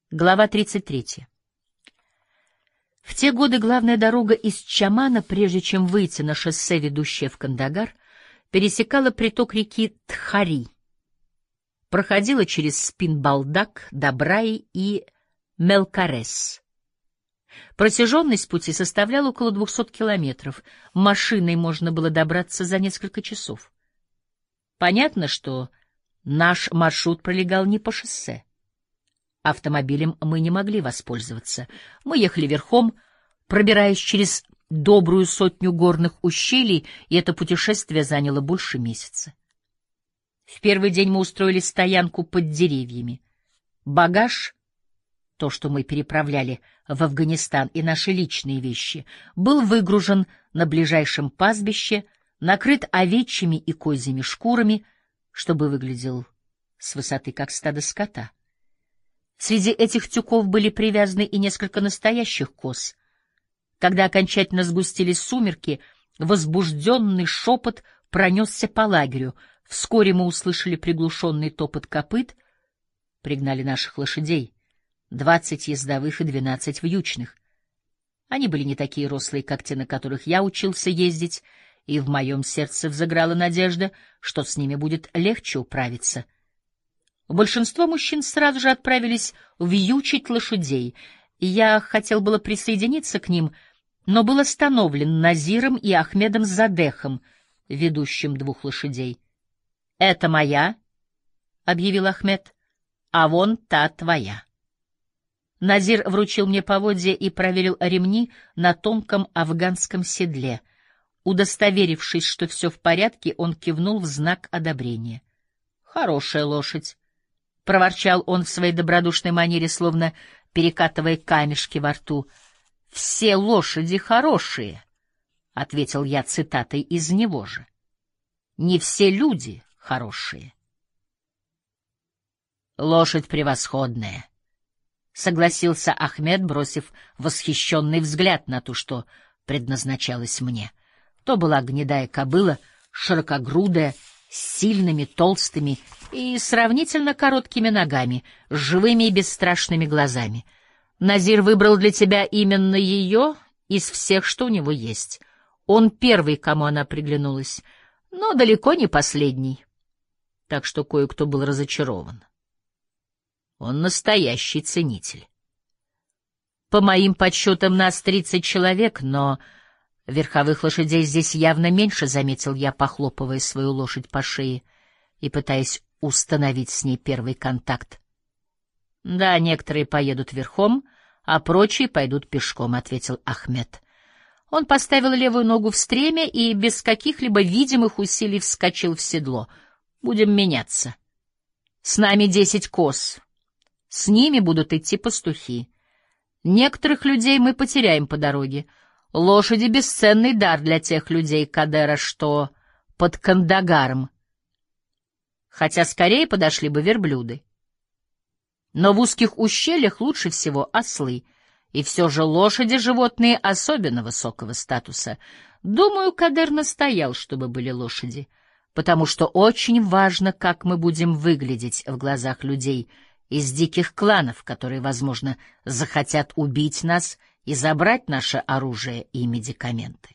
Глава 33. В те годы главная дорога из Чамана, прежде чем выйти на шоссе, ведущее в Кандагар, пересекала приток реки Тхари, проходила через Спинбалдак, Добраи и Мелкарес. Протяженность пути составляла около 200 километров. Машиной можно было добраться за несколько часов. Понятно, что наш маршрут пролегал не по шоссе. Автомобилем мы не могли воспользоваться. Мы ехали верхом, пробираясь через добрую сотню горных ущелий, и это путешествие заняло больше месяца. В первый день мы устроили стоянку под деревьями. Багаж, то, что мы переправляли в Афганистан, и наши личные вещи, был выгружен на ближайшем пастбище, накрыт овечьими и козьими шкурами, чтобы выглядел с высоты как стадо скота. Среди этих тюков были привязаны и несколько настоящих коз. Когда окончательно сгустились сумерки, возбужденный шепот пронесся по лагерю. Вскоре мы услышали приглушенный топот копыт, пригнали наших лошадей, 20 ездовых и 12 вьючных. Они были не такие рослые, как те, на которых я учился ездить, и в моем сердце взыграла надежда, что с ними будет легче управиться. Большинство мужчин сразу же отправились вьючить лошадей, и я хотел было присоединиться к ним, но был остановлен Назиром и Ахмедом Задехом, ведущим двух лошадей. — Это моя, — объявил Ахмед, — а вон та твоя. Назир вручил мне поводья и проверил ремни на тонком афганском седле. Удостоверившись, что все в порядке, он кивнул в знак одобрения. — Хорошая лошадь, — проворчал он в своей добродушной манере, словно перекатывая камешки во рту. — Все лошади хорошие, — ответил я цитатой из него же. — Не все люди хорошие. — Лошадь превосходная, — согласился Ахмед, бросив восхищенный взгляд на ту, что предназначалось мне. То была гнедая кобыла, широкогрудая, с сильными, толстыми и сравнительно короткими ногами, с живыми и бесстрашными глазами. Назир выбрал для тебя именно ее из всех, что у него есть. Он первый, кому она приглянулась, но далеко не последний. Так что кое-кто был разочарован. Он настоящий ценитель. По моим подсчетам, нас 30 человек, но верховых лошадей здесь явно меньше, — заметил я, похлопывая свою лошадь по шее и пытаясь установить с ней первый контакт. — Да, некоторые поедут верхом, а прочие пойдут пешком, — ответил Ахмед. Он поставил левую ногу в стремя и без каких-либо видимых усилий вскочил в седло. — Будем меняться. С нами 10 коз. С ними будут идти пастухи. Некоторых людей мы потеряем по дороге. Лошади — бесценный дар для тех людей Кадера, что под Кандагаром, хотя скорее подошли бы верблюды. Но в узких ущельях лучше всего ослы, и все же лошади — животные особенно высокого статуса. Думаю, Кадер настоял, чтобы были лошади, потому что очень важно, как мы будем выглядеть в глазах людей из диких кланов, которые, возможно, захотят убить нас и забрать наше оружие и медикаменты.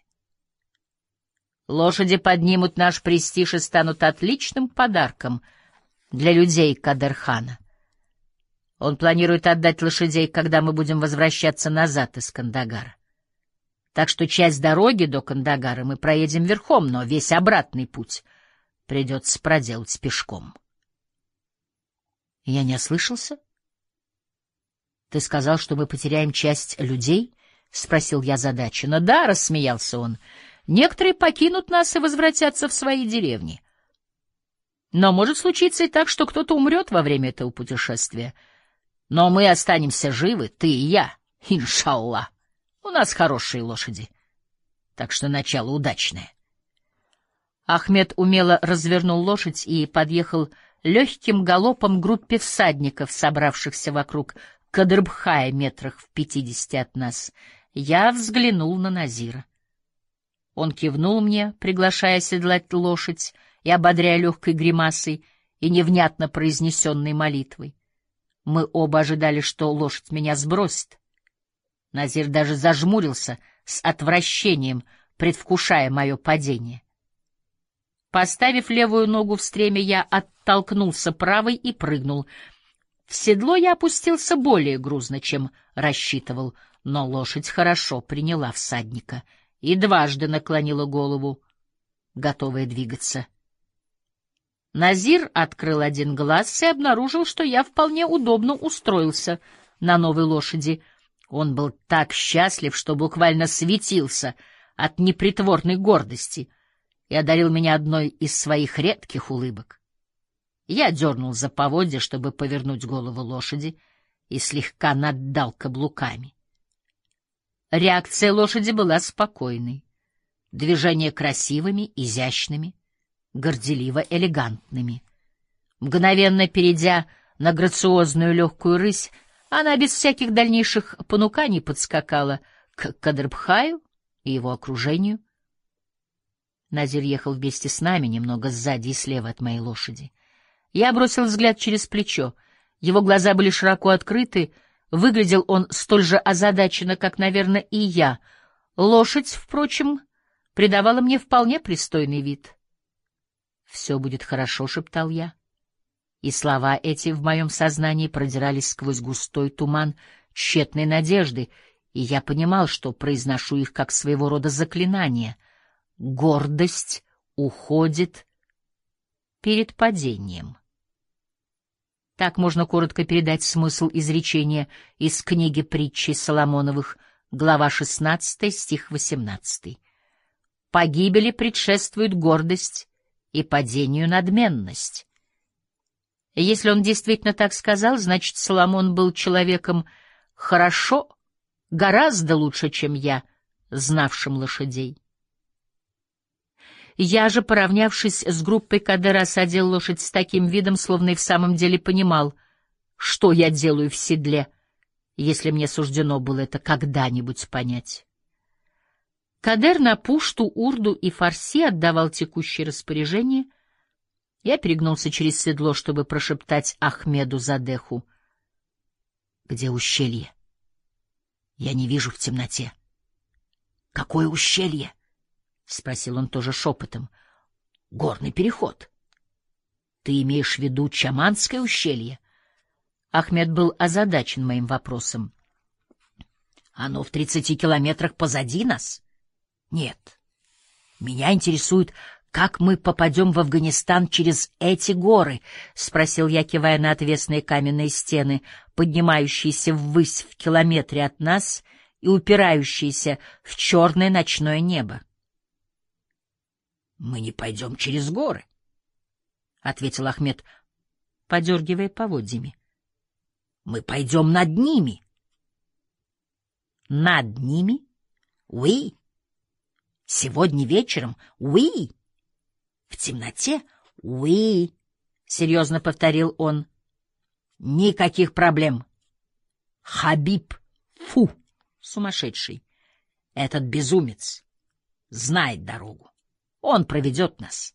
Лошади поднимут наш престиж и станут отличным подарком для людей Кадерхана. Он планирует отдать лошадей, когда мы будем возвращаться назад из Кандагара. Так что часть дороги до Кандагара мы проедем верхом, но весь обратный путь придется проделать пешком. Я не ослышался? Ты сказал, что мы потеряем часть людей? — спросил я озадаченно. — Да, — рассмеялся он, — некоторые покинут нас и возвратятся в свои деревни. Но может случиться и так, что кто-то умрет во время этого путешествия. Но мы останемся живы, ты и я, иншаллах. У нас хорошие лошади, так что начало удачное. Ахмед умело развернул лошадь и подъехал легким галопом к группе всадников, собравшихся вокруг Кадрбхая метрах в 50 от нас. Я взглянул на Назира. Он кивнул мне, приглашая седлать лошадь и ободряя легкой гримасой и невнятно произнесенной молитвой. Мы оба ожидали, что лошадь меня сбросит. Назир даже зажмурился с отвращением, предвкушая мое падение. Поставив левую ногу в стремя, я оттолкнулся правой и прыгнул. В седло я опустился более грузно, чем рассчитывал, но лошадь хорошо приняла всадника и дважды наклонила голову, готовая двигаться. Назир открыл один глаз и обнаружил, что я вполне удобно устроился на новой лошади. Он был так счастлив, что буквально светился от непритворной гордости и одарил меня одной из своих редких улыбок. Я дернул за поводья, чтобы повернуть голову лошади, и слегка наддал каблуками. Реакция лошади была спокойной, движения красивыми, изящными, горделиво-элегантными. Мгновенно перейдя на грациозную легкую рысь, она без всяких дальнейших понуканий подскакала к Кадрбхаю и его окружению. Назир ехал вместе с нами, немного сзади и слева от моей лошади. Я бросил взгляд через плечо. Его глаза были широко открыты, выглядел он столь же озадаченно, как, наверное, и я. Лошадь, впрочем, придавала мне вполне пристойный вид. «Все будет хорошо», — шептал я. И слова эти в моем сознании продирались сквозь густой туман тщетной надежды, и я понимал, что произношу их как своего рода заклинание. Гордость уходит перед падением. Так можно коротко передать смысл изречения из книги притчи Соломоновых, глава 16, стих 18. «Погибели предшествует гордость, и падению надменность». Если он действительно так сказал, значит, Соломон был человеком хорошо, гораздо лучше, чем я, знавшим лошадей. Я же, поравнявшись с группой Кадера, осадил лошадь с таким видом, словно и в самом деле понимал, что я делаю в седле, если мне суждено было это когда-нибудь понять. Кадер на пушту, урду и фарси отдавал текущие распоряжения. Я перегнулся через седло, чтобы прошептать Ахмеду Задеху: «Где ущелье? Я не вижу в темноте». «Какое ущелье?» — спросил он тоже шепотом. «Горный переход. Ты имеешь в виду Чаманское ущелье?» Ахмед был озадачен моим вопросом. «Оно в 30 километрах позади нас?» «Нет. Меня интересует, как мы попадем в Афганистан через эти горы?» — спросил я, кивая на отвесные каменные стены, поднимающиеся ввысь в километре от нас и упирающиеся в черное ночное небо. «Мы не пойдем через горы», — ответил Ахмед, подергивая поводьями. «Мы пойдем над ними». «Над ними? Уи! Сегодня вечером? Уи! В темноте? Уи!» — серьезно повторил он. «Никаких проблем. Хабиб, фу, сумасшедший, этот безумец, знает дорогу. Он проведет нас.